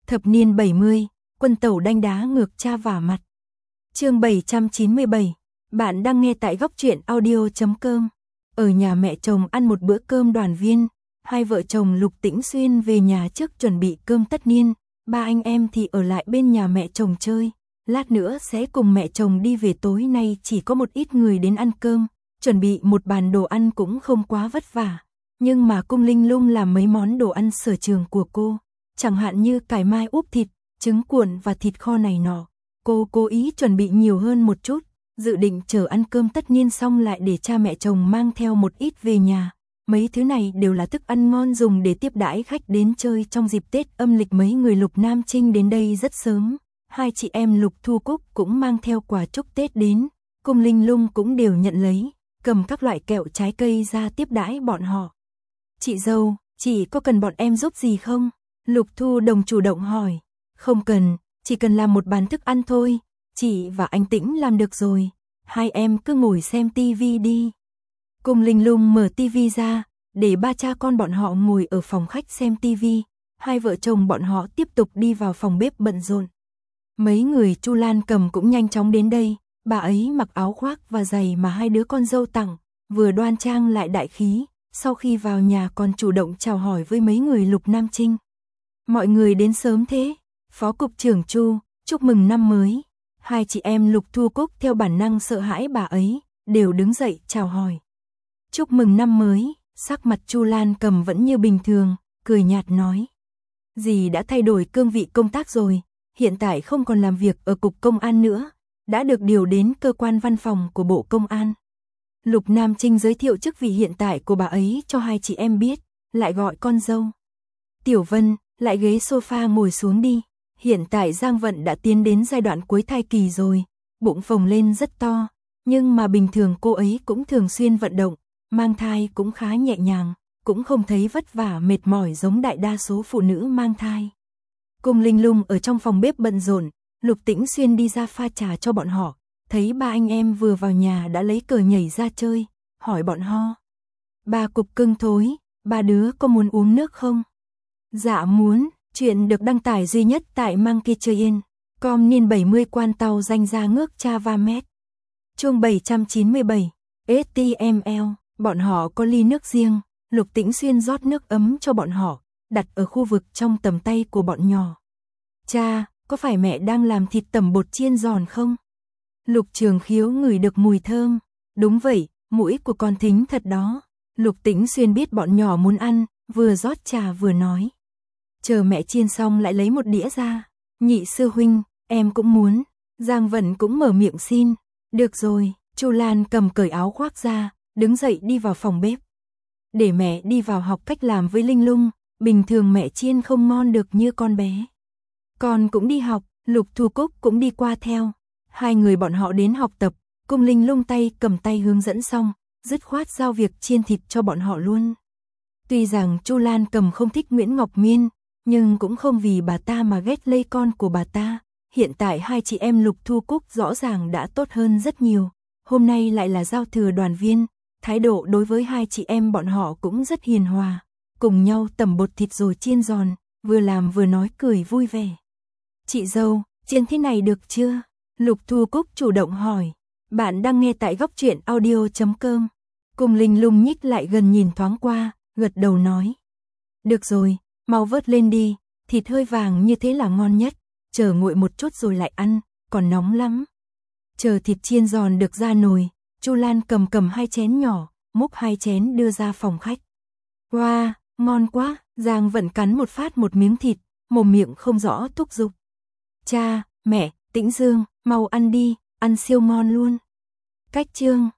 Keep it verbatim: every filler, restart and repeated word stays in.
Thập niên bảy mươi, quân tẩu đanh đá ngược cha vả mặt. Chương bảy trăm chín mươi bảy, bạn đang nghe tại góc truyện audio chấm com. Ở nhà mẹ chồng ăn một bữa cơm đoàn viên, hai vợ chồng Lục Tĩnh Xuyên về nhà trước chuẩn bị cơm tất niên, ba anh em thì ở lại bên nhà mẹ chồng chơi. Lát nữa sẽ cùng mẹ chồng đi về, tối nay chỉ có một ít người đến ăn cơm, chuẩn bị một bàn đồ ăn cũng không quá vất vả. Nhưng mà Cung Linh Lung làm mấy món đồ ăn sở trường của cô, chẳng hạn như cải mai úp thịt, trứng cuộn và thịt kho này nọ. Cô cố ý chuẩn bị nhiều hơn một chút, dự định chờ ăn cơm tất niên xong lại để cha mẹ chồng mang theo một ít về nhà. Mấy thứ này đều là thức ăn ngon dùng để tiếp đãi khách đến chơi trong dịp Tết âm lịch. Mấy người Lục Nam Trinh đến đây rất sớm, hai chị em Lục Thu Cúc cũng mang theo quà chúc Tết đến, Cung Linh Lung cũng đều nhận lấy, cầm các loại kẹo trái cây ra tiếp đãi bọn họ. Chị dâu, chị có cần bọn em giúp gì không? Lục Thu Đồng chủ động hỏi. Không cần, chỉ cần làm một bàn thức ăn thôi, chị và anh Tĩnh làm được rồi, hai em cứ ngồi xem tivi đi. Cung Linh Lung mở tivi ra, để ba cha con bọn họ ngồi ở phòng khách xem tivi, hai vợ chồng bọn họ tiếp tục đi vào phòng bếp bận rộn. Mấy người Chu Lan Cầm cũng nhanh chóng đến đây, bà ấy mặc áo khoác và giày mà hai đứa con dâu tặng, vừa đoan trang lại đại khí, sau khi vào nhà còn chủ động chào hỏi với mấy người Lục Nam Trinh. Mọi người đến sớm thế, Phó Cục trưởng Chu, chúc mừng năm mới. Hai chị em Lục Thu Cúc theo bản năng sợ hãi bà ấy, đều đứng dậy chào hỏi. Chúc mừng năm mới, sắc mặt Chu Lan Cầm vẫn như bình thường, cười nhạt nói. Dì đã thay đổi cương vị công tác rồi, hiện tại không còn làm việc ở Cục Công an nữa, đã được điều đến cơ quan văn phòng của Bộ Công an. Lục Nam Trinh giới thiệu chức vị hiện tại của bà ấy cho hai chị em biết, lại gọi con dâu. Tiểu Vân, lại ghế sofa ngồi xuống đi. Hiện tại Giang Vận đã tiến đến giai đoạn cuối thai kỳ rồi, bụng phồng lên rất to, nhưng mà bình thường cô ấy cũng thường xuyên vận động, mang thai cũng khá nhẹ nhàng, cũng không thấy vất vả mệt mỏi giống đại đa số phụ nữ mang thai. Cung Linh Lung ở trong phòng bếp bận rộn, Lục Tĩnh Xuyên đi ra pha trà cho bọn họ, thấy ba anh em vừa vào nhà đã lấy cờ nhảy ra chơi, hỏi bọn họ. Ba cục cưng thối, ba đứa có muốn uống nước không? Dạ muốn. Chuyện được đăng tải duy nhất tại Monkey Chơi Yên, com niên bảy mươi quan tàu danh ra ngước cha va mét. Chương bảy trăm chín mươi bảy, ét tê em lờ, bọn họ có ly nước riêng, Lục Tĩnh Xuyên rót nước ấm cho bọn họ, đặt ở khu vực trong tầm tay của bọn nhỏ. Cha, có phải mẹ đang làm thịt tẩm bột chiên giòn không? Lục Trường Khiếu ngửi được mùi thơm. Đúng vậy, mũi của con thính thật đó. Lục Tĩnh Xuyên biết bọn nhỏ muốn ăn, vừa rót trà vừa nói. Chờ mẹ chiên xong lại lấy một đĩa ra. Nhị sư huynh, em cũng muốn. Giang Vận cũng mở miệng xin. Được rồi, Chu Lan Cầm cởi áo khoác ra, đứng dậy đi vào phòng bếp. Để mẹ đi vào học cách làm với Linh Lung, bình thường mẹ chiên không ngon được như con bé. Con cũng đi học, Lục Thu Cúc cũng đi qua theo. Hai người bọn họ đến học tập, Cung Linh Lung tay cầm tay hướng dẫn xong, dứt khoát giao việc chiên thịt cho bọn họ luôn. Tuy rằng Chu Lan Cầm không thích Nguyễn Ngọc Miên, nhưng cũng không vì bà ta mà ghét lây con của bà ta. Hiện tại hai chị em Lục Thu Cúc rõ ràng đã tốt hơn rất nhiều. Hôm nay lại là giao thừa đoàn viên, thái độ đối với hai chị em bọn họ cũng rất hiền hòa. Cùng nhau tẩm bột thịt rồi chiên giòn, vừa làm vừa nói cười vui vẻ. Chị dâu, chiên thế này được chưa? Lục Thu Cúc chủ động hỏi. Bạn đang nghe tại góc truyện audio chấm com. Cung Linh Lung nhích lại gần nhìn thoáng qua, gật đầu nói. Được rồi, mau vớt lên đi, thịt hơi vàng như thế là ngon nhất, chờ nguội một chút rồi lại ăn, còn nóng lắm. Chờ thịt chiên giòn được ra nồi, Chu Lan cầm cầm hai chén nhỏ, múc hai chén đưa ra phòng khách. Wow, ngon quá, Giang Vận cắn một phát một miếng thịt, mồm miệng không rõ thúc giục. Cha, mẹ, Tĩnh Dương, mau ăn đi, ăn siêu ngon luôn. Cách chương